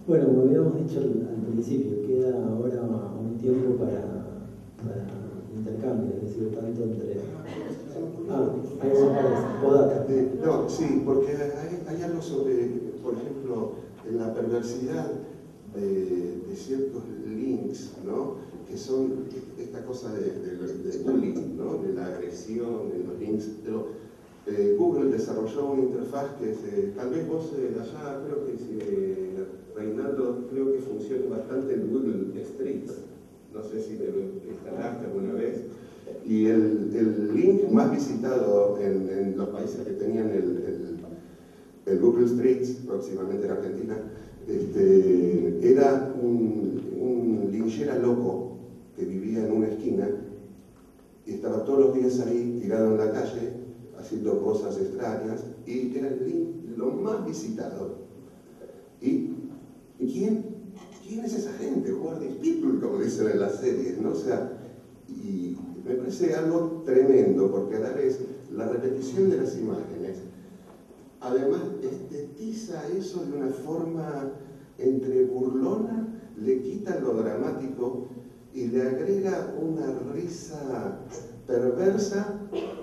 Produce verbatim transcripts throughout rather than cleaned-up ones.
Bueno, como habíamos dicho al, al principio, queda ahora un tiempo para, para intercambio, es decir, tanto entre... Ah, ahí aparece, eh, no, sí, porque hay, hay algo sobre, por ejemplo, en la perversidad de, de ciertos links, ¿no? Que son esta cosa de, de, de bullying, ¿no? De la agresión, de los links, pero eh, Google desarrolló una interfaz que es, eh, tal vez vos eh, allá, creo que si, eh, Reinaldo, creo que funciona bastante el Google Streets, no sé si te lo instalaste alguna vez, y el, el link más visitado en, en los países que tenían el, el, el Google Streets, próximamente en Argentina, este, era un, un linchera loco que vivía en una esquina y estaba todos los días ahí tirado en la calle haciendo cosas extrañas y era el link lo más visitado. ¿Y quién, quién es esa gente? Who are these people, como dicen en las series, ¿no? O sea, y me parece algo tremendo porque a la vez la repetición de las imágenes además estetiza eso de una forma entre burlona, le quita lo dramático y le agrega una risa perversa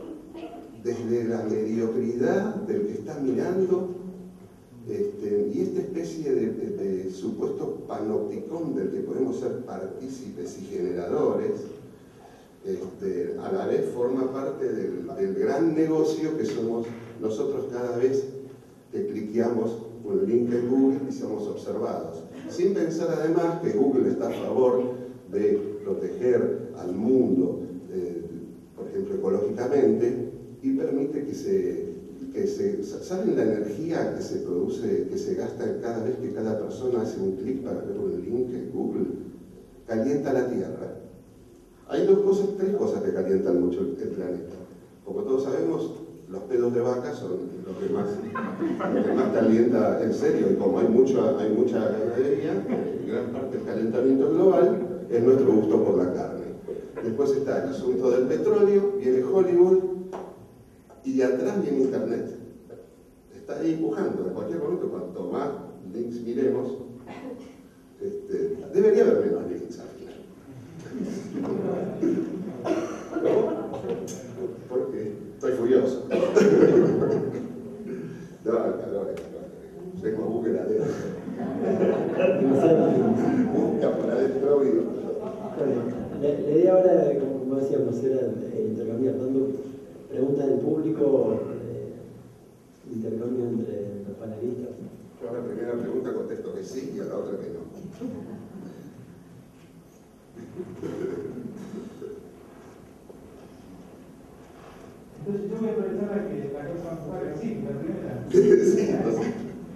desde la mediocridad del que está mirando, este, y esta especie de, de, de supuesto panopticón del que podemos ser partícipes y generadores, este, a la vez forma parte del, del gran negocio que somos nosotros cada vez que cliqueamos un link en Google y somos observados, sin pensar además que Google está a favor de proteger al mundo, eh, por ejemplo, ecológicamente, y permite que se, que se... ¿Saben la energía que se produce, que se gasta cada vez que cada persona hace un clic para ver un link en Google? Calienta la Tierra. Hay dos cosas, tres cosas que calientan mucho el, el planeta. Como todos sabemos, los pedos de vaca son los que más, lo que más calienta en serio, y como hay, mucho, hay mucha ganadería, gran parte del calentamiento global es nuestro gusto por la carne. Después está el asunto del petróleo, viene Hollywood, y atrás viene Internet. Está ahí empujando, en cualquier momento, cuanto más links miremos, este, debería haber menos links al final. ¿No? Porque estoy furioso. No, el calor, el calor. Tengo Google adentro. Busca por adentro y... La, la idea ahora, como decíamos, era intercambiar, dando preguntas del público, eh, intercambio entre los panelistas. Yo a la primera pregunta contesto que sí y a la otra que no. Entonces yo voy a aprovechar a que la cosa salga así, la primera. Sí, no sé.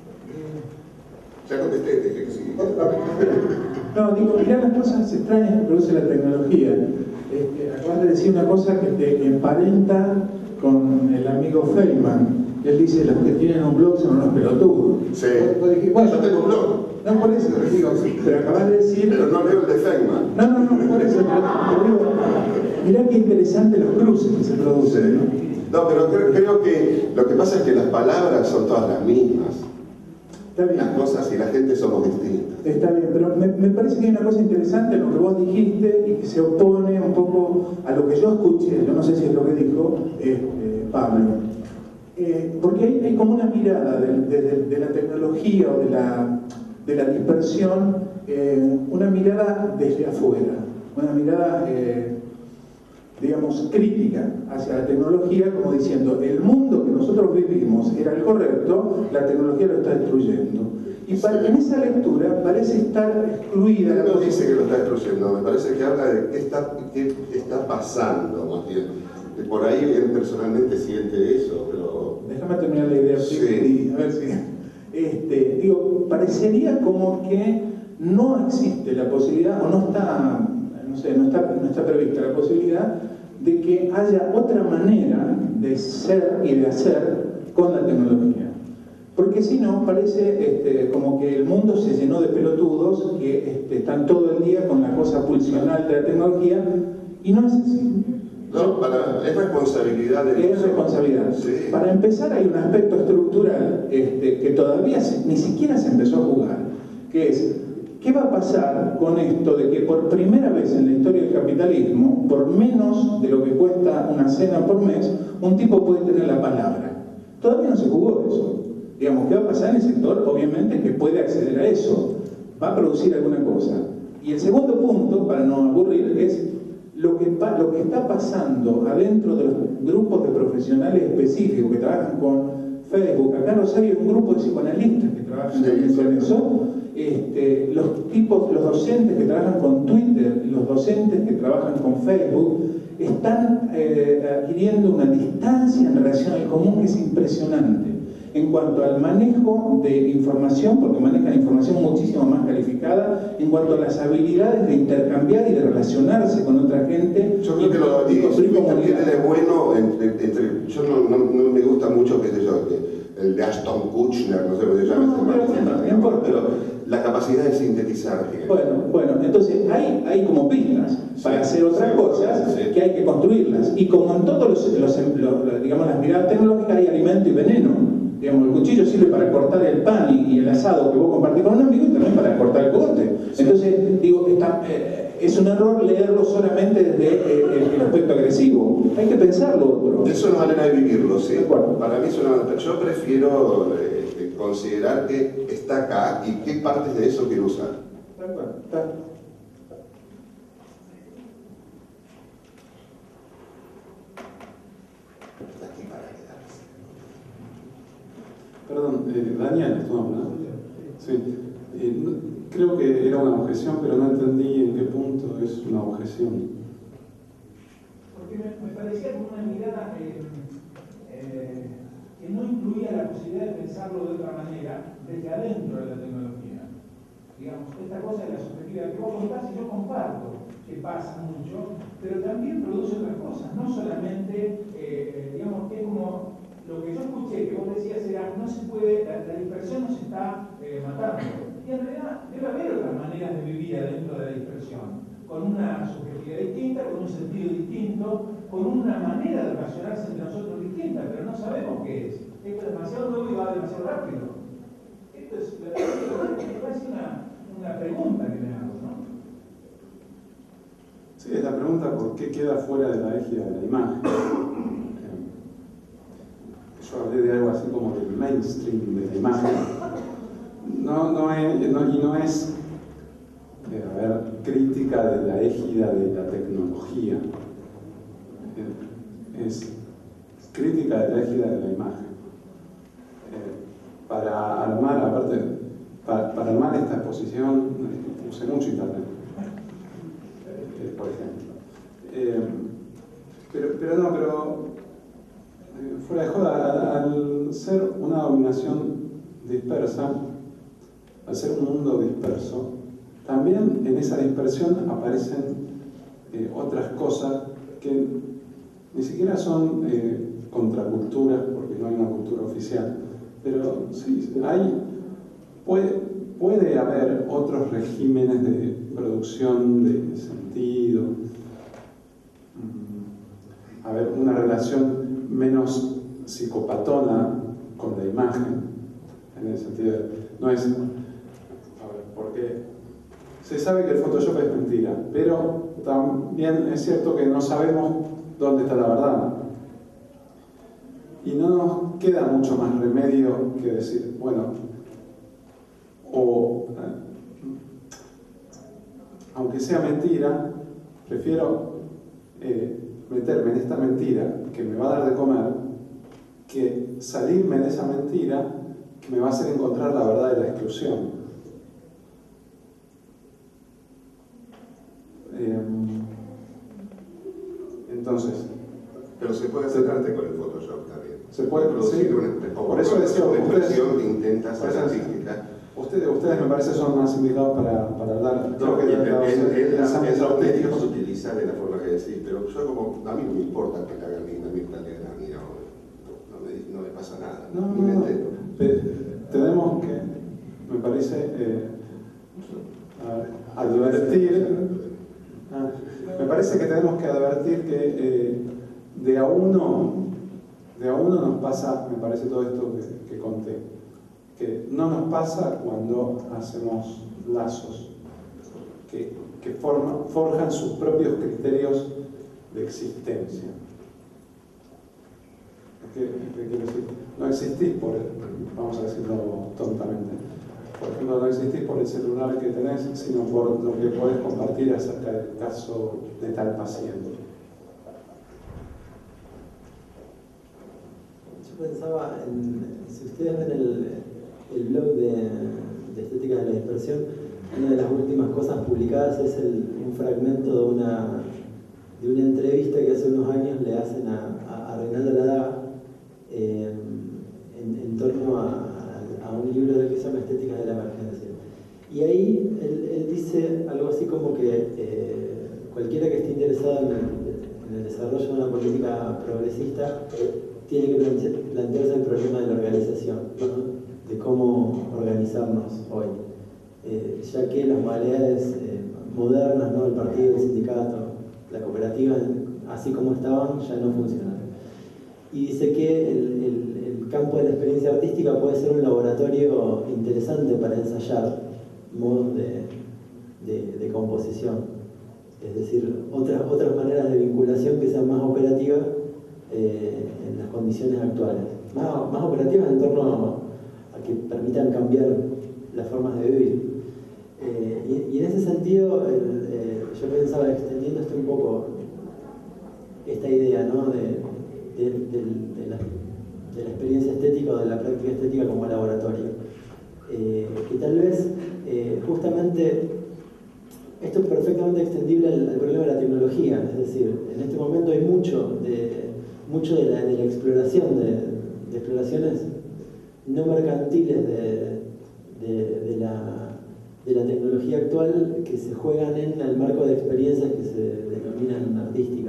Ya contesté, te dije que sí. No, digo, mirá las cosas extrañas que produce la tecnología. Este, acabas de decir una cosa que te emparenta con el amigo Feynman. Él dice, los que tienen un blog son unos pelotudos. Sí. Vos dijiste, bueno, yo tengo un blog. No, por eso te digo, pero acabas de decir... Pero no leo el de Feynman. No, no, no, por eso te, te digo, mirá qué interesante los cruces que se producen, ¿no? No, pero creo, creo que lo que pasa es que las palabras son todas las mismas. Está bien. Las cosas y la gente somos distintas. Está bien, pero me, me parece que hay una cosa interesante en lo que vos dijiste y que se opone un poco a lo que yo escuché, yo no sé si es lo que dijo eh, eh, Pablo. Eh, porque hay, hay como una mirada de, de, de, de la tecnología o de la, de la dispersión, eh, una mirada desde afuera, una mirada, eh, digamos, crítica hacia la tecnología, como diciendo, el mundo que nosotros vivimos era el correcto, la tecnología lo está destruyendo. Y para, en esa lectura parece estar excluida la No dice que lo está destruyendo, me parece que habla de qué está, qué está pasando, más bien. Por ahí él personalmente siente eso, pero... Déjame terminar la idea, sí. Y a ver si... Este, digo, parecería como que no existe la posibilidad, o no está, no sé, no está, no está prevista la posibilidad de que haya otra manera de ser y de hacer con la tecnología. Porque si no, parece este, como que el mundo se llenó de pelotudos que este, están todo el día con la cosa pulsional de la tecnología, y no es así. No, para, es responsabilidad de... Es responsabilidad. Sí. Para empezar, hay un aspecto estructural este, que todavía se, ni siquiera se empezó a jugar, que que es, ¿qué va a pasar con esto de que por primera vez en la historia del capitalismo, por menos de lo que cuesta una cena por mes, un tipo puede tener la palabra? Todavía no se jugó eso. Digamos, ¿qué va a pasar en el sector? Obviamente que puede acceder a eso, va a producir alguna cosa. Y el segundo punto, para no aburrir, es lo que, lo que está pasando adentro de los grupos de profesionales específicos que trabajan con Facebook. Acá en Rosario hay un grupo de psicoanalistas que trabajan sí, con eso. Este, los tipos, los docentes que trabajan con Twitter, los docentes que trabajan con Facebook, están eh, adquiriendo una distancia en relación al común que es impresionante. En cuanto al manejo de información, porque manejan información muchísimo más calificada, en cuanto a las habilidades de intercambiar y de relacionarse con otra gente. Yo creo que lo digo, tiene de bueno, entre, entre, yo no, no, no me gusta mucho, qué sé yo, el de Ashton Kutcher, no sé cómo se llama, no, este pero, no importa. Pero la capacidad de sintetizar. Bueno, bueno, entonces hay, hay como pistas para hacer otras sí, cosas sí. que hay que construirlas. Y como en todos los, los, los digamos, las miradas tecnológicas hay alimento y veneno. Digamos, el cuchillo sirve para cortar el pan y, y el asado que vos compartís con un amigo y también para cortar el cogote. Sí. Entonces, digo, está, eh, es un error leerlo solamente desde eh, el, el aspecto agresivo. Hay que pensarlo otro. Es una manera de vivirlo, sí. Para mí es una manera. Yo prefiero eh, considerar que está acá y qué partes de eso quiero usar. De acuerdo. Está. Perdón, eh, Daniel, ¿estuvo hablando? Sí. Eh, no, creo que era una objeción, pero no entendí en qué punto es una objeción. Porque me, me parecía como una mirada eh, eh, que no incluía la posibilidad de pensarlo de otra manera desde adentro de la tecnología. Digamos, esta cosa de la subjetividad que vos contás y yo comparto, que pasa mucho, pero también produce otras cosas, no solamente, eh, digamos, es como lo que yo escuché que vos decías era, no se puede, la, la dispersión nos está eh, matando. Y en realidad debe haber otras maneras de vivir adentro de la dispersión, con una subjetividad distinta, con un sentido distinto, con una manera de relacionarse entre nosotros distinta, pero no sabemos qué es. Esto es demasiado nuevo y va demasiado rápido. Esto es, es una, una pregunta que me hago, ¿no? Sí, es la pregunta por qué queda fuera de la égida de la imagen. Yo hablé de algo así como del mainstream de la imagen. No, no es, no, y no es eh, a ver, crítica de la égida de la tecnología. Es crítica de la égida de la imagen. Eh, para armar, aparte, para, para armar esta exposición, eh, usé mucho internet, eh, por ejemplo. Eh, pero, pero no, pero eh, fuera de joda, al, al ser una dominación dispersa, al ser un mundo disperso, también en esa dispersión aparecen eh, otras cosas que ni siquiera son eh, contraculturas, porque no hay una cultura oficial, pero sí, hay, puede, puede haber otros regímenes de producción de sentido, a ver, una relación menos psicopatona con la imagen, en el sentido de, no es, a ver, porque se sabe que el Photoshop es mentira, pero también es cierto que no sabemos dónde está la verdad. Y no nos queda mucho más remedio que decir, bueno, o eh, aunque sea mentira, prefiero eh, meterme en esta mentira que me va a dar de comer, que salirme de esa mentira que me va a hacer encontrar la verdad de la exclusión. Eh, entonces, pero se puede acercarte con el Photoshop también. Se puede producir sí, una, por eso decía, una expresión ustedes, que intenta ser artística. Ustedes, ustedes me parece son más indicados para, para hablar. No, que es lo que ellos utilizan de la forma que decís, pero yo como, a mí no me importa que la hagan linda, me importa que la hagan linda, no, no, me, no me pasa nada. No, no, no. Tenemos que, me parece, eh, advertir, ah, me parece que tenemos que advertir que eh, de a uno, de a uno nos pasa, me parece todo esto que, que conté. que no nos pasa cuando hacemos lazos que, que forman, forjan sus propios criterios de existencia. ¿Qué, qué quiero decir? No existís por el, vamos a decirlo tontamente, por ejemplo, no existís por el celular que tenés, sino por lo que podés compartir acerca del caso de tal paciente. Yo pensaba en, si ustedes ven el, el blog de, de Estética de la Dispersión, una de las últimas cosas publicadas es el, un fragmento de una, de una entrevista que hace unos años le hacen a, a, a Reinaldo Ladaga eh, en, en torno a, a, a un libro de que se llama Estética de la Emergencia. Y ahí él, él dice algo así como que eh, cualquiera que esté interesado en el, en el desarrollo de una política progresista tiene que plantearse el problema de la organización, ¿no? De cómo organizarnos hoy. Eh, ya que las modalidades eh, modernas, ¿no? El partido, el sindicato, la cooperativa, así como estaban, ya no funcionan. Y dice que el, el, el campo de la experiencia artística puede ser un laboratorio interesante para ensayar modos de, de, de composición. Es decir, otras, otras maneras de vinculación que sean más operativas eh, en las condiciones actuales. Más, más operativas en torno a, a que permitan cambiar las formas de vivir. Eh, y, y en ese sentido, el, eh, yo pensaba extendiendo esto un poco, esta idea, ¿no? de, de, de, de, la, de la experiencia estética o de la práctica estética como laboratorio. Eh, que tal vez, eh, justamente, esto es perfectamente extendible al, al problema de la tecnología. Es decir, en este momento hay mucho de, mucho de, la, de la exploración, de, de exploraciones no mercantiles de, de, de la de la tecnología actual que se juegan en el marco de experiencias que se denominan artísticas.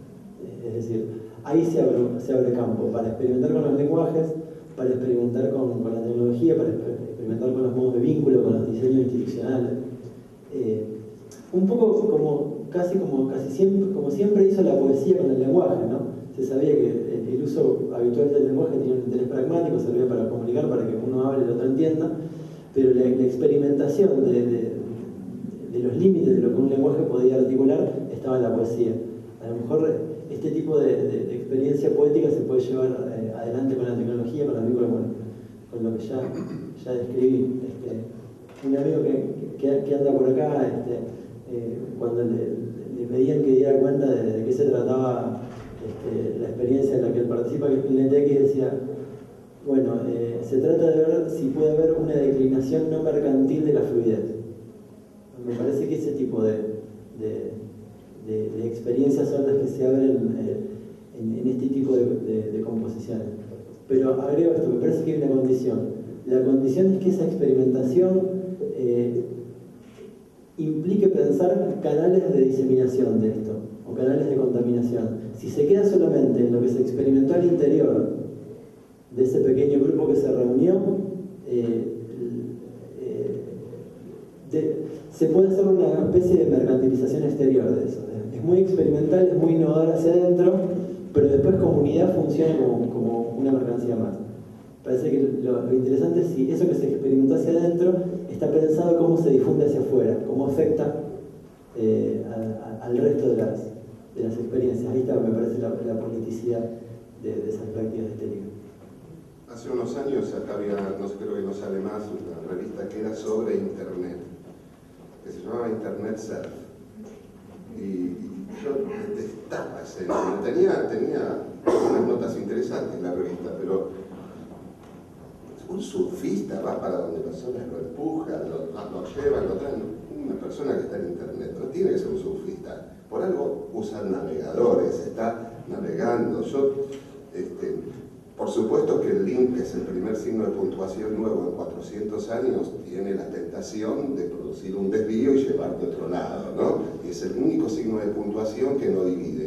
Es decir, ahí se abre, se abre campo para experimentar con los lenguajes, para experimentar con, con la tecnología, para experimentar con los modos de vínculo, con los diseños institucionales. Eh, un poco como casi como casi siempre, como siempre hizo la poesía con el lenguaje, ¿no? Se sabía que el, el uso habitual del lenguaje tenía un interés pragmático, servía para comunicar, para que uno hable y el otro entienda. Pero la, la experimentación de, de, de los límites de lo que un lenguaje podía articular estaba en la poesía. A lo mejor este tipo de, de, de experiencia poética se puede llevar eh, adelante con la tecnología, con, amigo, con, con lo que ya, ya describí. Este, un amigo que, que, que anda por acá, este, eh, cuando le, le pedían que diera cuenta de, de qué se trataba este, la experiencia en la que él participa, que es N T X, decía: bueno, eh, se trata de ver si puede haber una declinación no mercantil de la fluidez. Me parece que ese tipo de, de, de, de experiencias son las que se abren eh, en, en este tipo de, de, de composiciones. Pero agrego esto, me parece que hay una condición. La condición es que esa experimentación eh, implique pensar canales de diseminación de esto, o canales de contaminación. Si se queda solamente en lo que se experimentó al interior de ese pequeño grupo que se reunió, eh, eh, de, se puede hacer una especie de mercantilización exterior de eso. Es muy experimental, es muy innovador hacia adentro, pero después comunidad funciona como, como una mercancía más. Parece que lo, lo interesante es si eso que se experimentó hacia adentro está pensado cómo se difunde hacia afuera, cómo afecta eh, a, a, al resto de las, de las experiencias. Ahí está, me parece, la, la politicidad de, de esas prácticas estéticas. Hace unos años acá había, no sé, creo que no sale más, una revista que era sobre Internet, que se llamaba Internet Surf. Y yo detestaba ese libro. Tenía, tenía unas notas interesantes en la revista, pero un surfista va para donde personas lo empujan, lo, lo llevan, lo traen. Una persona que está en Internet no tiene que ser un surfista. Por algo usan navegadores, está navegando. Yo, este, por supuesto que el link, que es el primer signo de puntuación nuevo en cuatrocientos años, tiene la tentación de producir un desvío y llevarte a otro lado, ¿no? Y es el único signo de puntuación que no divide.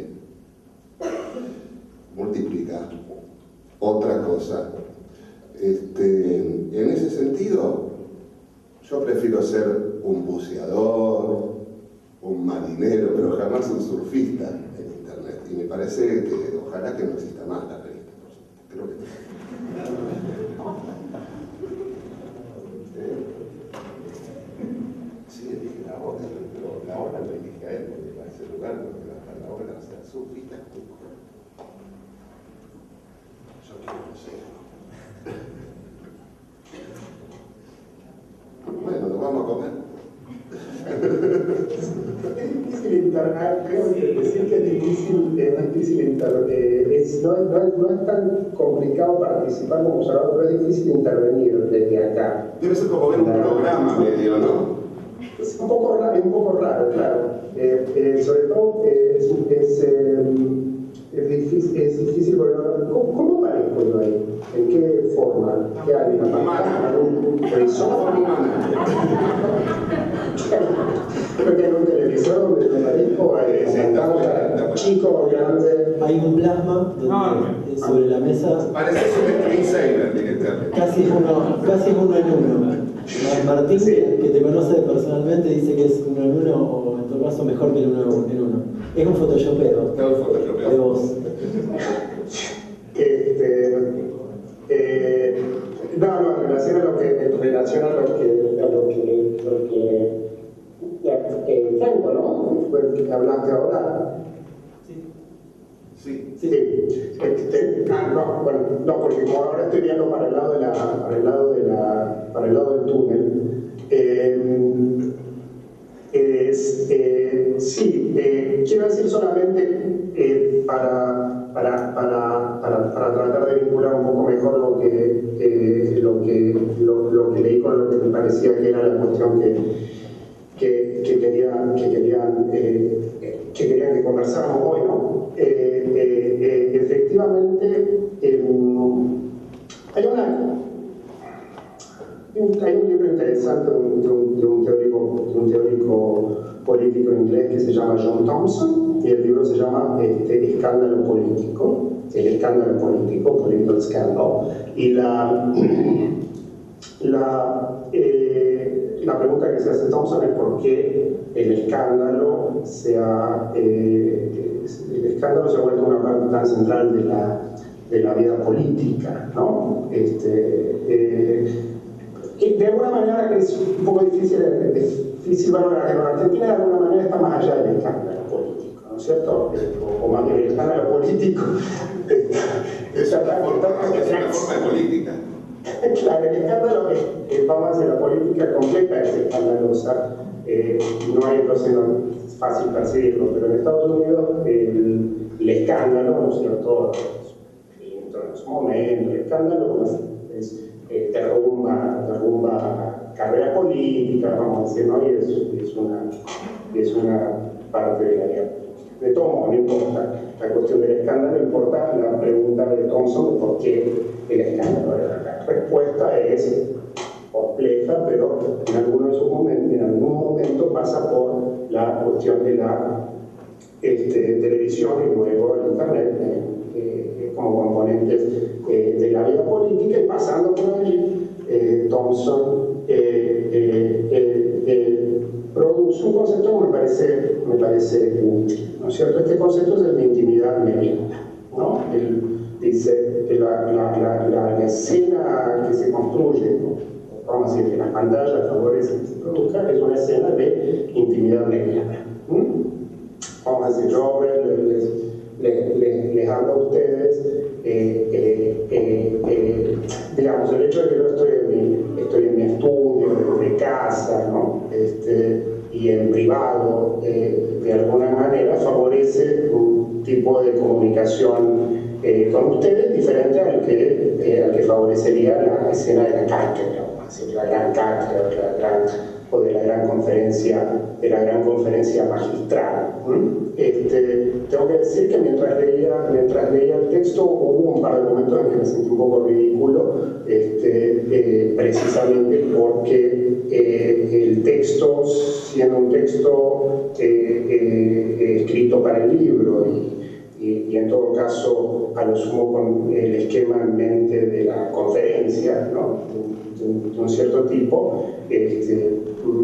Multiplica. Otra cosa. Este, en ese sentido, yo prefiero ser un buceador, un marinero, pero jamás un surfista en Internet. Y me parece que ojalá que no exista más la revista. Creo que ahora lo elige a él, porque va a ese lugar, porque va a estar la obra, o sea, su vida. Yo quiero que sea. Bueno, nos vamos a comer. Es difícil internar, creo que decir que es difícil, es difícil internar, eh, es, no, es, no, es, no es tan complicado participar como observador, pero es difícil intervenir desde acá. Debe ser como ver un programa medio, ¿no? Es un poco raro, es un poco raro, claro. Eh, eh, sobre todo eh, es, es, eh, es difícil, es difícil volver a ver. ¿Cómo, cómo aparezco yo ahí? ¿En qué forma? ¿Qué hay? ¿Una pantalla? ¿Un horizonte? Creo que en un televisor donde me aparezco hay pantalla, chico, grande. Hay un plasma donde, No, sobre la mesa, Parece un screensaver directamente. casi uno, casi uno en uno. Martín, Sí. que te conoce personalmente, dice que es uno en uno, o en todo caso mejor que el uno en uno. Es un photoshopeo Todo el Photoshop. de voz. Este, eh, no, no, en relación a lo que, en relación a lo que, a lo que, lo que eh, Franco, ¿no? Fue el que hablaste ahora. Sí. Sí. Este, ah, no, bueno, no, porque como ahora estoy viendo para el lado de la, para el lado de la, para el lado del túnel. Eh, es, eh, sí, eh, quiero decir solamente eh, para, para, para, para, para tratar de vincular un poco mejor lo que, eh, lo que, lo, lo que leí con lo que me parecía que era la cuestión que Que, que, querían, que, querían, eh, que querían que conversáramos hoy, ¿no? Eh, eh, eh, efectivamente, eh, hay, una, hay un libro interesante de un, de un, de un, teórico, de un teórico político inglés que se llama John Thompson, y el libro se llama este, Escándalo Político, el escándalo político, Political Scandal, y la... la eh, La pregunta que se hace Thompson es por qué el escándalo se ha, eh, el escándalo se ha vuelto una parte tan central de la, de la vida política, ¿no? Este, eh, que de alguna manera es un poco difícil, difícil valorar, pero en Argentina de alguna manera está más allá del escándalo político, ¿no es cierto? O, o más bien el escándalo político Es una forma, es una forma de política. Claro, el escándalo es, eh, vamos a decir, la política completa es escandalosa, eh, no hay entonces no es fácil percibirlo, pero en Estados Unidos el, el escándalo, ¿no es cierto?, en su momento, el escándalo es, es eh, derrumba, derrumba carrera política, vamos a decir, ¿no? Y es, es, una, es una parte de la vida política. De todo modo, no importa la cuestión del escándalo, importa la pregunta de Thompson de por qué el escándalo. La respuesta es compleja, pero en alguno de sus momentos, en algún momento pasa por la cuestión de la este, televisión y luego el internet eh, eh, como componentes eh, de la vida política, y pasando por allí, eh, Thompson eh, eh, eh, eh, produce un concepto que me parece, me parece útil, ¿no es cierto? Este concepto es el de intimidad mediana, ¿no? Él dice que la, la, la, la, la escena que se construye, ¿no? Vamos a decir que las pantallas favorecen que se produzca, es una escena de intimidad mediana. ¿Mm? Vamos a decir, yo les, les, les, les hablo a ustedes, eh, eh, eh, eh, digamos, el hecho de que yo estoy en mi, estoy en mi estudio, de casa, ¿no? Este, y en privado, eh, de alguna manera favorece un tipo de comunicación eh, con ustedes diferente al que, eh, al que favorecería la escena de la cátedra, ¿no? La gran cátedra, la gran, o de la gran conferencia, de la gran conferencia magistral. ¿Mm? Este, tengo que decir que mientras leía, mientras leía el texto hubo un par de momentos en que me sentí un poco ridículo, este, eh, precisamente porque eh, el texto, siendo un texto eh, eh, escrito para el libro y, y, y en todo caso a lo sumo con el esquema en mente de la conferencia, ¿no? de, de, de un cierto tipo, este,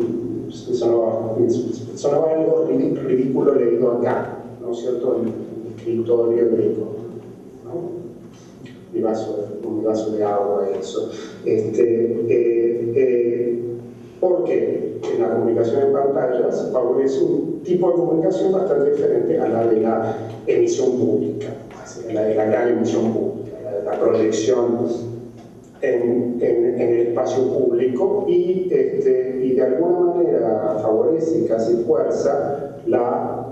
sonaba, sonaba algo ridículo leído acá, ¿no es cierto? En el escritorio griego, ¿no? Mi vaso, un vaso de agua, eso. Este, eh, eh, porque en la comunicación en pantallas favorece un tipo de comunicación bastante diferente a la de la emisión pública, a la de la gran emisión pública, a la de la proyección en, en, en el espacio público y, este, y de alguna manera favorece y casi fuerza la,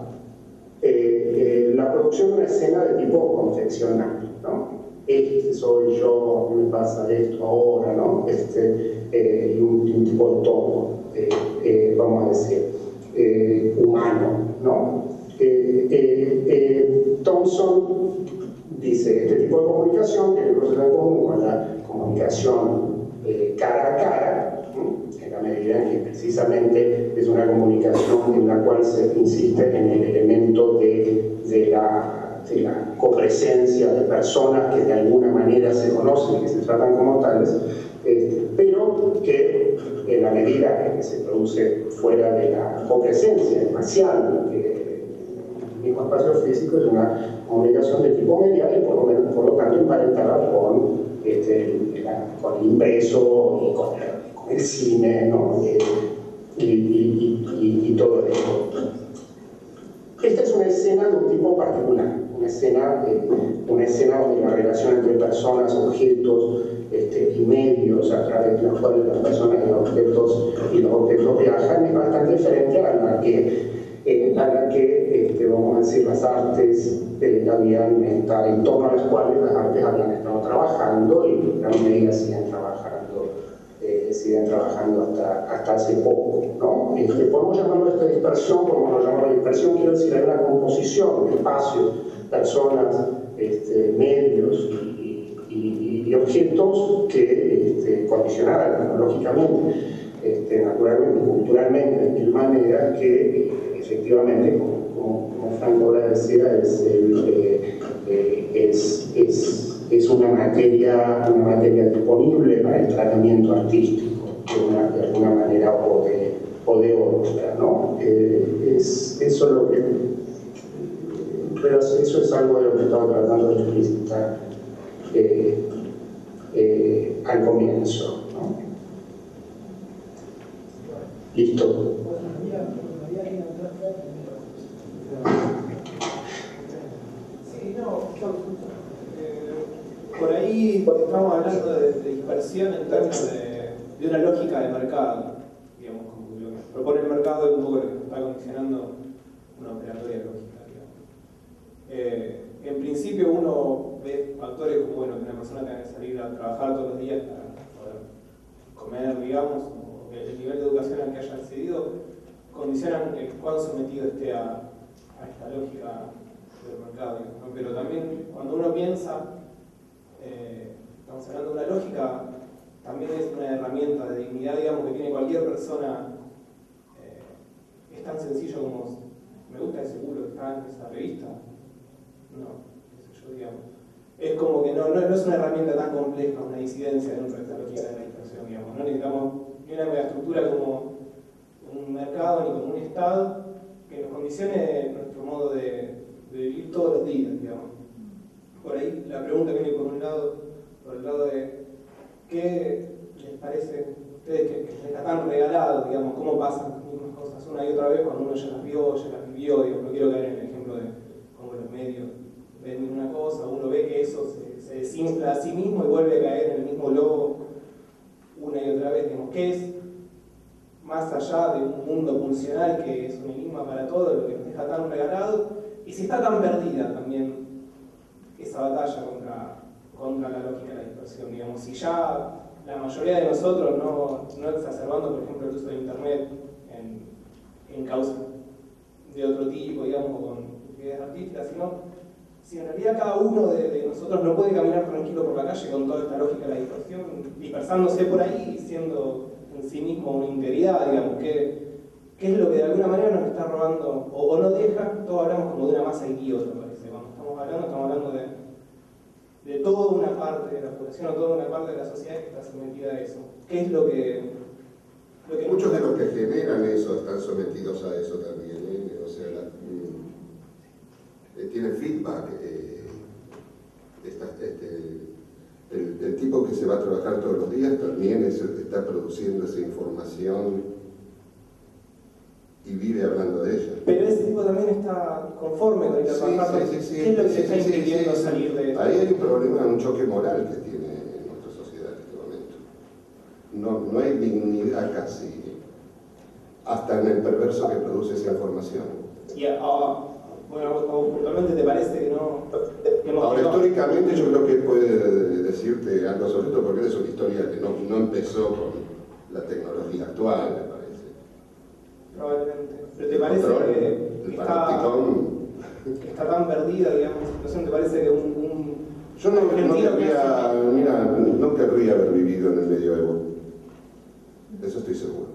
eh, eh, la producción de una escena de tipo confeccional, ¿no? Este soy yo, me pasa esto ahora, ¿no? Este, eh, y un, un tipo de tono, eh, eh, vamos a decir, eh, humano, ¿no? Eh, eh, eh, Thompson dice, este tipo de comunicación tiene cosas en común con la comunicación eh, cara a cara, ¿sí? En la medida en que precisamente es una comunicación en la cual se insiste en el elemento de, de la de la copresencia de personas que de alguna manera se conocen, que se tratan como tales, eh, pero que en la medida en que se produce fuera de la copresencia espacial, que el mismo espacio físico es una comunicación de tipo medial y por lo, menos, por lo tanto emparentada con, este, la, con el impreso y con el, con el cine, ¿no? eh, y, y, y, y todo esto. Esta es una escena de un tipo particular, una escena, eh, una escena donde la relación entre personas, objetos este, y medios a través de los cuales las personas y los objetos, y los objetos viajan es bastante diferente a la que, eh, a la que este, vamos a decir, las artes eh, habían estado, en torno a las cuales las artes habían estado trabajando y en gran medida siguen trabajando. Eh, siguen trabajando hasta, hasta hace poco, ¿no? Este, podemos llamarlo esta dispersión, podemos llamarlo dispersión, quiero decir, hay una composición de espacios, personas, este, medios y, y, y objetos que este, condicionadas tecnológicamente, este, naturalmente, culturalmente, de mil maneras que eh, efectivamente, como, como, como Franco ahora decía, es, el, eh, eh, es, es es una materia, una materia disponible para el tratamiento artístico, de, una, de alguna manera o de, o de otra, ¿no? Eh, es, eso, es lo que, pero eso es algo de lo que estaba tratando de explicitar eh, eh, al comienzo, ¿no? ¿Listo? Sí, no, por ahí estamos hablando de, de dispersión en términos de, de una lógica de mercado, digamos, como lo que propone el mercado es un poco lo que está condicionando una operatoria lógica, digamos. Eh, en principio uno ve factores como, bueno, que una persona tenga que salir a trabajar todos los días para poder comer, digamos, o el nivel de educación al que haya accedido, condicionan el cuán sometido esté a, a esta lógica del mercado, digamos, ¿no? Pero también cuando uno piensa, Eh, estamos hablando de una lógica, también es una herramienta de dignidad, digamos, que tiene cualquier persona. Eh, es tan sencillo como, me gusta ese culo que está en esa revista, no, qué sé yo, digamos. Es como que no, no, no es una herramienta tan compleja, una disidencia dentro de esta lógica de la dispersión, digamos. No necesitamos ni una megaestructura como un mercado ni como un Estado que nos condicione nuestro modo de, de vivir todos los días, digamos. Por ahí la pregunta viene por un lado, por el lado de ¿qué les parece a ustedes que, que está tan regalado, digamos, cómo pasan las mismas cosas una y otra vez cuando uno ya las vio, ya las vivió, digo, no quiero caer en el ejemplo de cómo los medios venden una cosa, uno ve que eso se, se desinfla a sí mismo y vuelve a caer en el mismo lobo una y otra vez, digamos, ¿qué es más allá de un mundo funcional que es un enigma para todos, lo que nos deja tan regalado, y si está tan perdida también esa batalla contra, contra la lógica de la dispersión, digamos, si ya la mayoría de nosotros no, no exacerbando, por ejemplo, el uso de internet en, en causa de otro tipo, digamos, o con ideas artísticas, sino si en realidad cada uno de, de nosotros no puede caminar tranquilo por la calle con toda esta lógica de la dispersión, dispersándose por ahí y siendo en sí mismo una integridad, digamos, que, que es lo que de alguna manera nos está robando, o, o no deja, todos hablamos como de una masa idiota, parece, cuando estamos hablando, estamos hablando de, de toda una parte de la población o toda una parte de la sociedad que está sometida a eso. ¿Qué es lo que...? Lo que Muchos de los que generan eso están sometidos a eso también, ¿eh? O sea, la, eh, tiene feedback. Eh, esta, este, el, el tipo que se va a trabajar todos los días también es el que está produciendo esa información y vive hablando de ella. Pero ese tipo también está conforme con el Sí, patriarcado. sí, sí, sí, ¿Qué es lo que sí, se está sí, sí, impidiendo sí. salir de esto? Ahí hay un problema, un choque moral que tiene nuestra sociedad en este momento. No, no hay dignidad casi, hasta en el perverso que produce esa información. Y ah, bueno, a vos puntualmente te parece que no... digamos, Ahora, que no- históricamente yo creo que él puede decirte algo sobre esto, porque es una historia que no, no empezó con la tecnología actual, me parece. Probablemente. Pero te El parece control, que, el que está, panopticón. que está tan perdida, digamos, la situación. ¿Te parece que un... un Yo no, no argentino que querría, hace- mira, no querría haber vivido en el medioevo. De eso estoy seguro.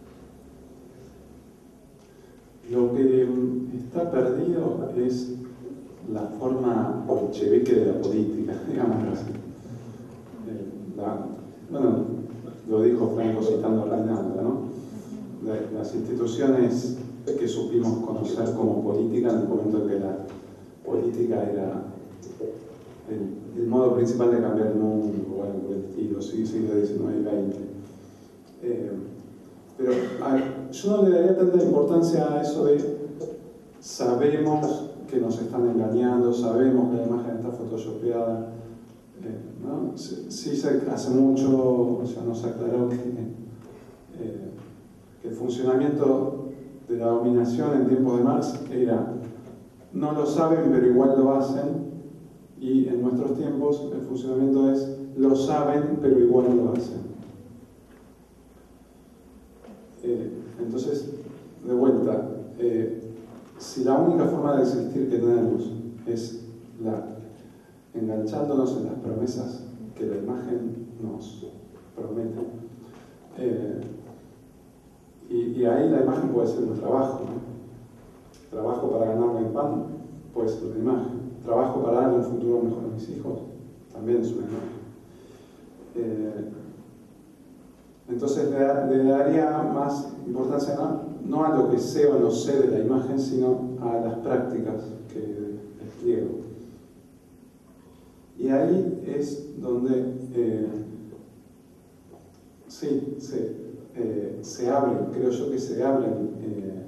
Lo que está perdido es la forma bolchevique de la política, digamos así. Eh, la- bueno, lo dijo Franco citando a Reinaldo, ¿no? La- las instituciones que supimos conocer como política en el momento en que la política era el, el modo principal de cambiar el mundo, o algo por el estilo, sí, siglo diecinueve y veinte. Eh, pero a ver, yo no le daría tanta importancia a eso de sabemos que nos están engañando, sabemos que la imagen está photoshopeada. Eh, ¿no? Sí, sí se, hace mucho, o sea, nos aclaró que, eh, que el funcionamiento de la dominación en tiempos de Marx era no lo saben pero igual lo hacen, y en nuestros tiempos el funcionamiento es lo saben pero igual lo hacen. Eh, entonces, de vuelta, eh, si la única forma de existir que tenemos es la, enganchándonos en las promesas que la imagen nos promete, eh, y, y ahí la imagen puede ser un trabajo, ¿no? Trabajo para ganarme el pan puede ser una imagen, trabajo para darle un futuro mejor a mis hijos también es una imagen. Eh, Entonces le, da, le daría más importancia no, no a lo que sé o no sé de la imagen, sino a las prácticas que despliego. Y ahí es donde eh, sí, se, eh, se abren, creo yo que se abren eh,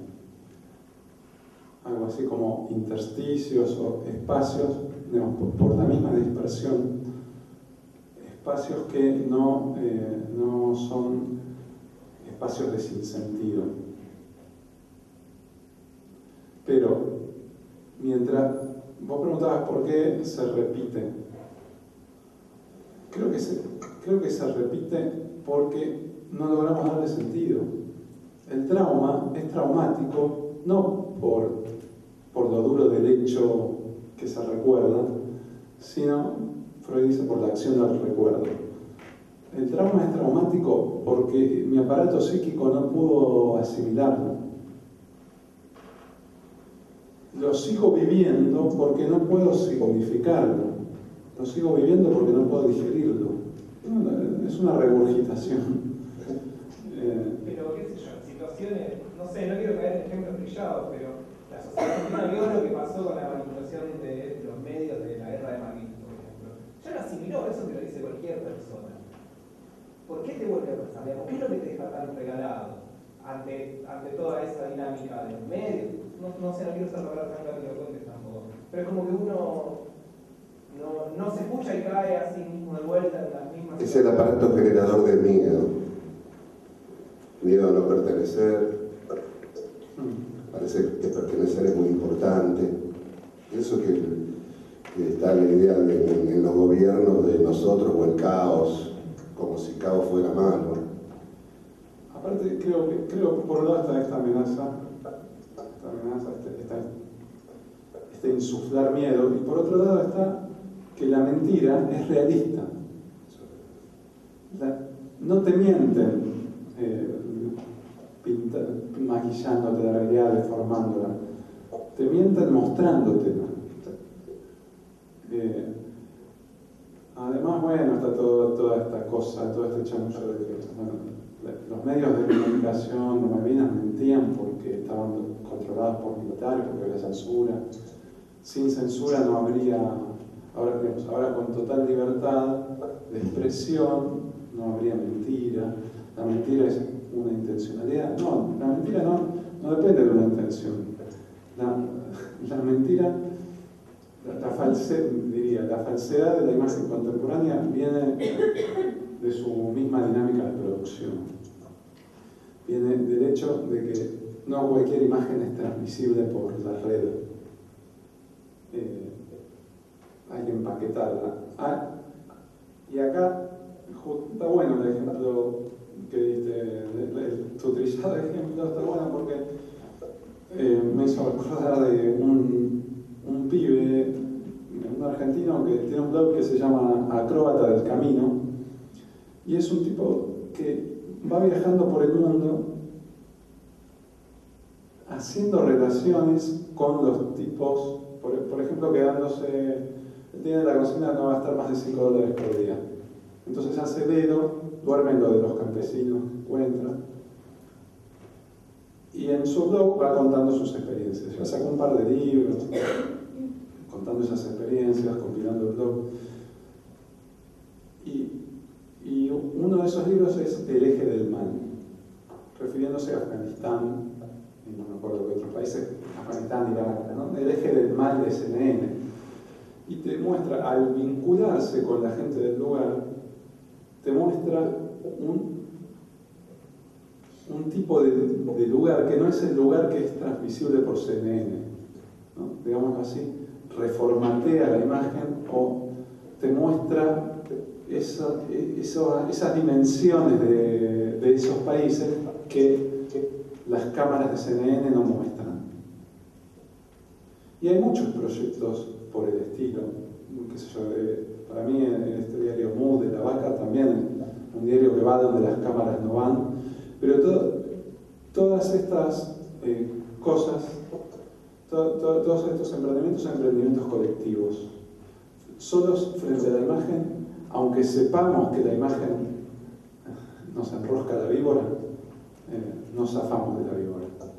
algo así como intersticios o espacios, digamos, por, por la misma dispersión, espacios que no, eh, no son espacios de sinsentido. Pero, mientras vos preguntabas por qué se repite, creo que se, creo que se repite porque no logramos darle sentido. El trauma es traumático no por, por lo duro del hecho que se recuerda, sino Freud dice por la acción del recuerdo. El trauma es traumático porque mi aparato psíquico no pudo asimilarlo. Lo sigo viviendo porque no puedo significarlo. Lo sigo viviendo porque no puedo digerirlo. Es una regurgitación. Eh, Pero, qué sé yo, situaciones, no sé, no quiero caer en ejemplos brillados, pero la sociedad argentina vio lo que pasó con la manipulación de los medios de la guerra de Malvinas, por ejemplo. Ya lo asimiló, eso te lo dice cualquier persona. ¿Por qué te vuelve a pasar? ¿Qué es lo que te deja tan regalado ante, ante toda esa dinámica de los medios? No, no sé, no quiero usar la palabra tan grandilocuente tampoco, pero es como que uno no, no se escucha y cae así mismo de vuelta en las mismas... Es el aparato generador de miedo. Miedo a no pertenecer. Parece que pertenecer es muy importante. Eso que, que está la idea de, en, en los gobiernos de nosotros o el caos, como si caos fuera malo. Aparte, creo que creo que por un lado está esta amenaza, esta amenaza, este, esta, este insuflar miedo, y por otro lado está que la mentira es realista. La, no te mienten eh, pinta, maquillándote la realidad, deformándola. Te mienten mostrándotela. Eh, además, bueno, está todo, toda esta cosa, todo este chamullo de que bueno, los medios de comunicación de Malvinas mentían porque estaban controlados por militares, porque había censura. Sin censura no habría, ahora, digamos, ahora con total libertad de expresión no habría mentira. La mentira es una intencionalidad. No, la mentira no, no no depende de una intención. La, la mentira, la, la, false, diría, la falsedad de la imagen contemporánea viene de su misma dinámica de producción. Viene del hecho de que no cualquier imagen es transmisible por la red. Eh, hay que empaquetarla. Ah, y acá está bueno el ejemplo que diste, el, el, tu trillado ejemplo está bueno porque eh, me hizo acordar de un, un pibe, un argentino que tiene un blog que se llama Acróbata del Camino, y es un tipo que va viajando por el mundo haciendo relaciones con los tipos, por, por ejemplo, quedándose, tiene la consigna no va a gastar más de cinco dólares por día. Entonces hace dedo, duerme en lo de los campesinos que encuentra, y en su blog va contando sus experiencias. Ya sacó un par de libros, contando esas experiencias, compilando el blog. Y, y uno de esos libros es El eje del mal, refiriéndose a Afganistán, y no me acuerdo qué otros países, Afganistán, Irak, ¿no? El eje del mal de C N N. Y te muestra, al vincularse con la gente del lugar, te muestra un, un tipo de, de lugar que no es el lugar que es transmisible por C N N, ¿no? Digámoslo así, reformatea la imagen o te muestra esa, esa, esas dimensiones de, de esos países que las cámaras de C N N no muestran. Y hay muchos proyectos por el estilo, qué sé yo, de, para mí en este diario Mood de La Vaca también, un diario que va donde las cámaras no van, pero todo, todas estas eh, cosas, to, to, todos estos emprendimientos son emprendimientos colectivos, solos frente a la imagen, aunque sepamos que la imagen nos enrosca la víbora, eh, nos zafamos de la víbora.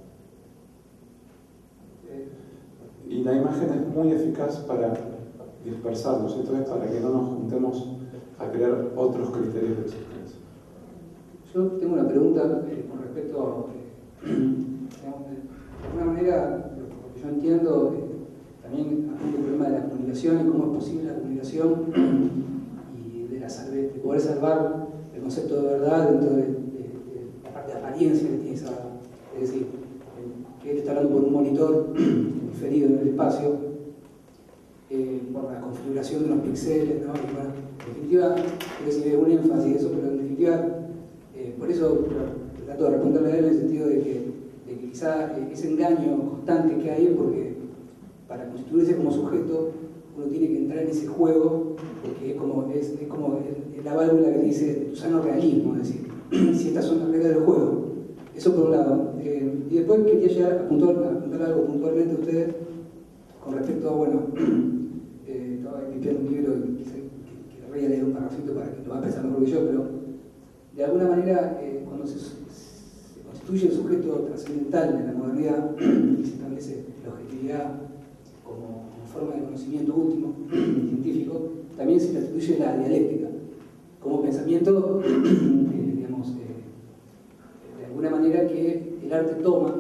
Y la imagen es muy eficaz para dispersarnos, entonces para que no nos juntemos a crear otros criterios de existencia. Yo tengo una pregunta eh, con respecto a, eh, digamos, de alguna manera, lo que yo entiendo, eh, también el problema de la comunicación y cómo es posible la comunicación y de, la salve, de poder salvar el concepto de verdad dentro de, de, de la parte de apariencia que tiene esa, es decir, que él está hablando por un monitor diferido en el espacio, eh, por la configuración de los píxeles, ¿no? Y bueno, en definitiva, quiero decir un énfasis eso, pero en definitiva, eh, por eso trato de responderle a él en el sentido de que, de que quizá ese engaño constante que hay, porque para constituirse como sujeto uno tiene que entrar en ese juego, porque es como, es, es como el, la válvula que dice tu sano realismo, es decir, si estas son las reglas del juego. Eso por un lado. Eh, y después quería llegar a apuntar, a apuntar algo puntualmente a ustedes con respecto a, bueno, eh, estaba limpiando un libro y quise que, que querría leer un parrafito para que lo va a pensar mejor que yo, pero de alguna manera eh, cuando se, se constituye el sujeto trascendental de la modernidad y se establece la objetividad como, como forma de conocimiento último, científico, también se constituye la dialéctica como pensamiento, eh, digamos, eh, de alguna manera que el arte toma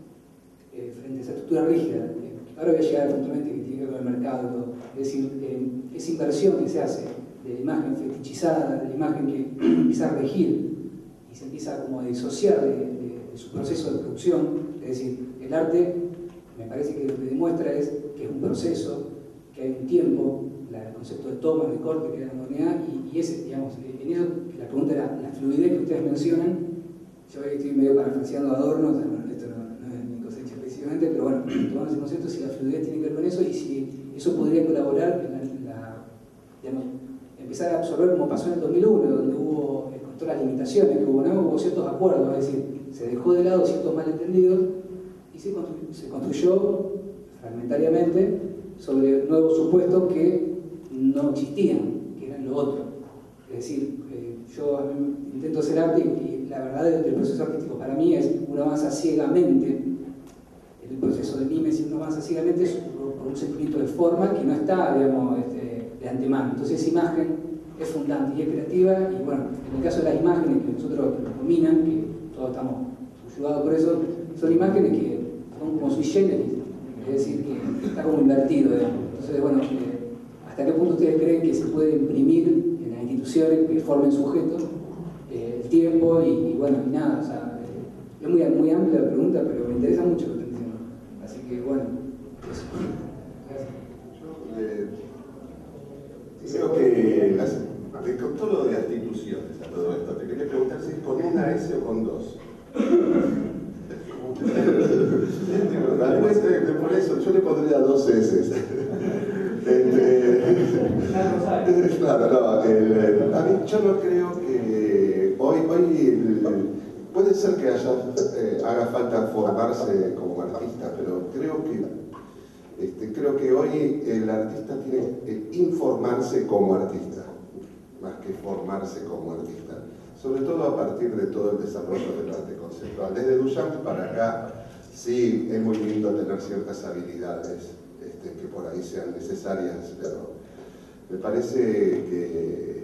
eh, frente a esa estructura rígida. Eh, ahora voy a llegar puntualmente que tiene que ver con el mercado y todo. Es decir, eh, esa inversión que se hace de la imagen fetichizada, de la imagen que empieza a regir y se empieza como a disociar de, de, de su proceso de producción. Es decir, el arte me parece que lo que demuestra es que es un proceso, que hay un tiempo, la, el concepto de toma, de corte, que es la modernidad, y, y ese, digamos, en eso la pregunta era la fluidez que ustedes mencionan. Yo estoy medio parafraseando Adorno, o sea, bueno, esto no, no es mi cosecha específicamente, pero bueno, tomando ese concepto, si la fluidez tiene que ver con eso y si eso podría colaborar en la, en la digamos, empezar a absorber como pasó en el dos mil uno, donde hubo, con todas las limitaciones que hubo, ¿no? Hubo ciertos acuerdos, es decir, se dejó de lado ciertos malentendidos y se construyó, se construyó fragmentariamente sobre nuevos supuestos que no existían, que eran lo otro. Es decir, eh, yo intento hacer arte y la verdad del proceso artístico para mí es uno avanza ciegamente, el proceso de mímesis uno avanza ciegamente por un sentimiento de forma que no está, digamos, este, de antemano. Entonces esa imagen es fundante y es creativa y bueno, en el caso de las imágenes que nosotros dominan, que todos estamos subyugados por eso, son imágenes que son como sui generis, es decir, que está como invertido, digamos. Entonces, bueno, eh, ¿hasta qué punto ustedes creen que se puede imprimir en las instituciones que formen sujetos eh, el tiempo y, y bueno, y nada, o sea, eh, es muy, muy amplia la pregunta, pero me interesa mucho lo que están diciendo. Así que, bueno, eso. Gracias. Yo eh, creo que las, con todo lo de las instituciones, a todo esto, te quería preguntar si es con una S o con dos. Por eso yo le pondría dos S. Este, claro, no, el, a mí yo no creo que hoy, hoy el, puede ser que haya, eh, haga falta formarse como artista, pero creo que este, creo que hoy el artista tiene que informarse como artista, más que formarse como artista, sobre todo a partir de todo el desarrollo del arte conceptual. Desde Duchamp para acá, sí, es muy lindo tener ciertas habilidades este, que por ahí sean necesarias, pero me parece que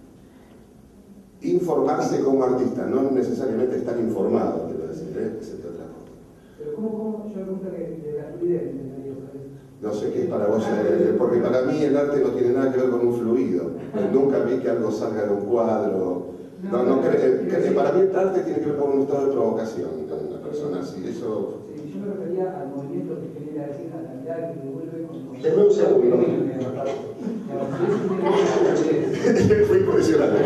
informarse como artista, no necesariamente estar informado, quiero decir, ¿eh? Es otra cosa. Pero ¿cómo, cómo? Yo pregunto que de la fluidez, no sé qué es para vos, eh, porque para mí el arte no tiene nada que ver con un fluido. Nunca vi que algo salga de un cuadro. No, no, que, que para mí el arte tiene que ver con un estado de provocación de una persona así. Eso... Sí, yo me refería al movimiento que genera, decir, la calidad que devuelve con... Denme un segundo. Fue impresionante.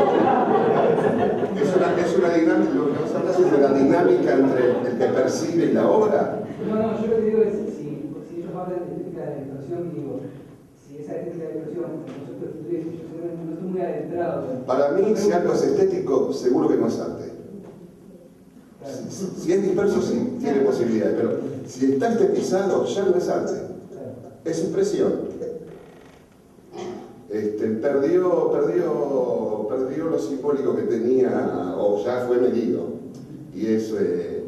Es una, es una dinámica, lo que vos hablas es de la dinámica entre el que percibe y la obra. No, no, yo lo que digo es, si, si ellos hablan de estética de la expresión, digo, si esa estética de expresión, el concepto de fluidez, yo no estoy muy adentrado. Para mí, si algo es estético, seguro que no es arte. Si, si es disperso, sí, tiene posibilidades, pero si está estetizado, ya no es arte. Es expresión. Este, perdió, perdió, perdió lo simbólico que tenía, o ya fue medido. Y es, eh,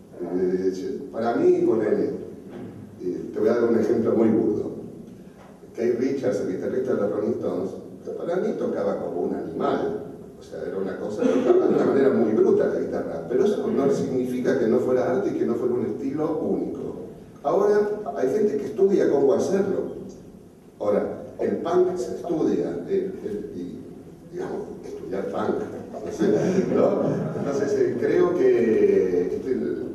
eh, para mí, ponele, eh, te voy a dar un ejemplo muy burdo. Keith Richards, el guitarrista de los Rolling Stones, para mí tocaba como un animal. O sea, era una cosa, tocaba de una manera muy bruta la guitarra. Pero eso no significa que no fuera arte y que no fuera un estilo único. Ahora, hay gente que estudia cómo hacerlo. Ahora, el punk se estudia, el, el, y, digamos, estudiar punk, ¿no? Entonces eh, creo que este,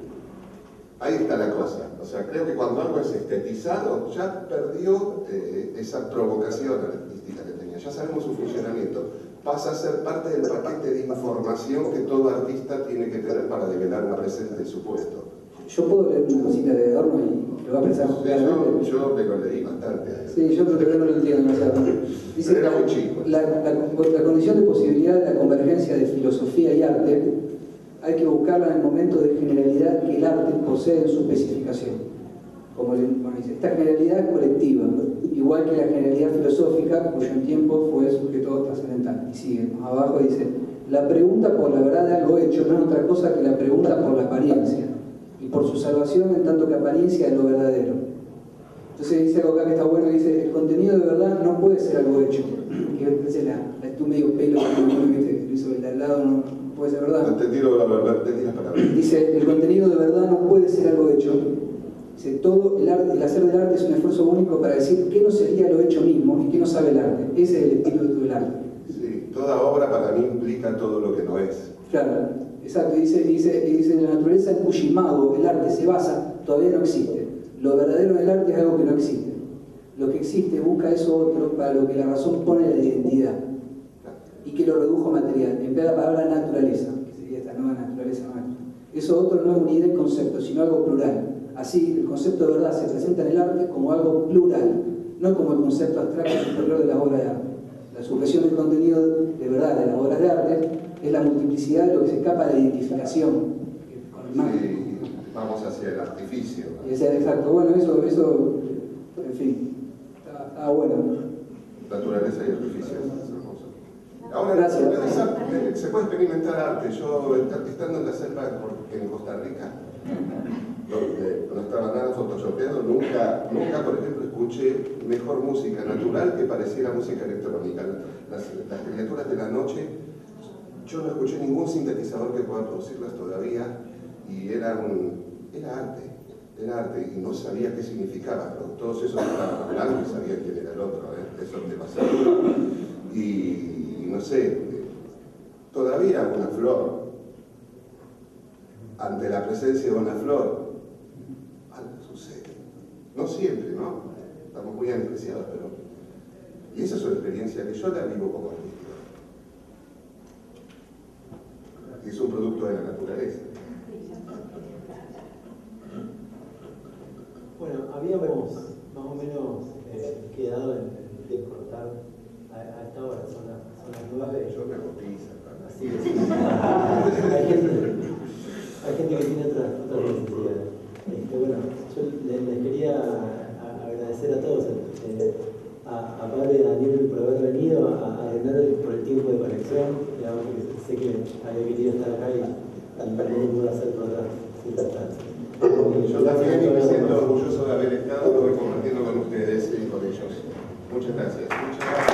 ahí está la cosa. O sea, creo que cuando algo es estetizado, ya perdió eh, esa provocación artística que tenía. Ya sabemos su funcionamiento. Pasa a ser parte del paquete de información que todo artista tiene que tener para develar un presente en su puesto. Yo puedo leer una cosita de Adorno y lo va a pensar. Yo, yo me lo leí bastante. Sí, yo creo que no lo entiendo demasiado. Dice Pero era muy chico. La, la, la condición de posibilidad de la convergencia de filosofía y arte hay que buscarla en el momento de generalidad que el arte posee en su especificación. Como le, bueno, dice, esta generalidad es colectiva, igual que la generalidad filosófica, cuyo en tiempo fue sujeto trascendental. Y sigue, más abajo dice, la pregunta por la verdad de algo hecho no es otra cosa que la pregunta por la apariencia, y por su salvación en tanto que apariencia de lo verdadero. Entonces dice algo acá que está bueno, dice, el contenido de verdad no puede ser algo hecho. Que entonces la, la tú medio pelo que lo hizo el de al lado, no puede ser verdad. No te tiro la verdad, te tiras para ver. Dice, el contenido de verdad no puede ser algo hecho. Dice, todo el, arte, el hacer del arte es un esfuerzo único para decir qué no sería lo hecho mismo y qué no sabe el arte. Ese es el espíritu del arte. Sí, toda obra para mí implica todo lo que no es. Claro, exacto. Dice, dice, dice la naturaleza en cuyo imago el arte se basa, todavía no existe. Lo verdadero del arte es algo que no existe. Lo que existe busca eso otro para lo que la razón pone la identidad y que lo redujo a material. Emplea la palabra naturaleza, que sería esta nueva naturaleza nuestra. Eso otro no es unidad de concepto, sino algo plural. Así, el concepto de verdad se presenta en el arte como algo plural, no como el concepto abstracto superior de las obras de arte. La sujeción del contenido de verdad de las obras de arte es la multiplicidad de lo que se escapa de la identificación con el marco. Sí, vamos hacia el artificio. Y ese, exacto, bueno, eso, eso, en fin, está, está bueno. Naturaleza y artificio. Ahora, Gracias. se puede experimentar arte. Yo, estando en la selva en Costa Rica, donde no estaba nada photoshopeado, nunca, nunca, por ejemplo, escuché mejor música natural que pareciera música electrónica. Las, las criaturas de la noche, yo no escuché ningún sintetizador que pueda producirlas todavía, y eran arte y no sabía qué significaba, pero todos esos estaban hablando y sabían quién era el otro, ¿eh? Eso te pasa. Y, y no sé, todavía una flor, ante la presencia de una flor, algo sucede. No siempre, ¿no? Estamos muy anestesiados, pero... Y esa es una experiencia que yo la vivo como artista. Y es un producto de la naturaleza. Bueno, habíamos más o menos eh, quedado en, de cortar a, a esta hora, son las, son las nueve. Yo me hago pizza, ¿verdad? Así que sí. hay, gente, hay gente que tiene otras, otras necesidades. Este, bueno, yo les, les quería a, agradecer a todos, eh, a, a Pablo y a Daniel por haber venido, a, a Renato por el tiempo de conexión, digamos, porque sé que había querido estar acá y tal vez no lo pudo hacer por otras circunstancias. Yo también me siento orgulloso de haber estado compartiendo con ustedes y con ellos. Muchas gracias. Muchas gracias.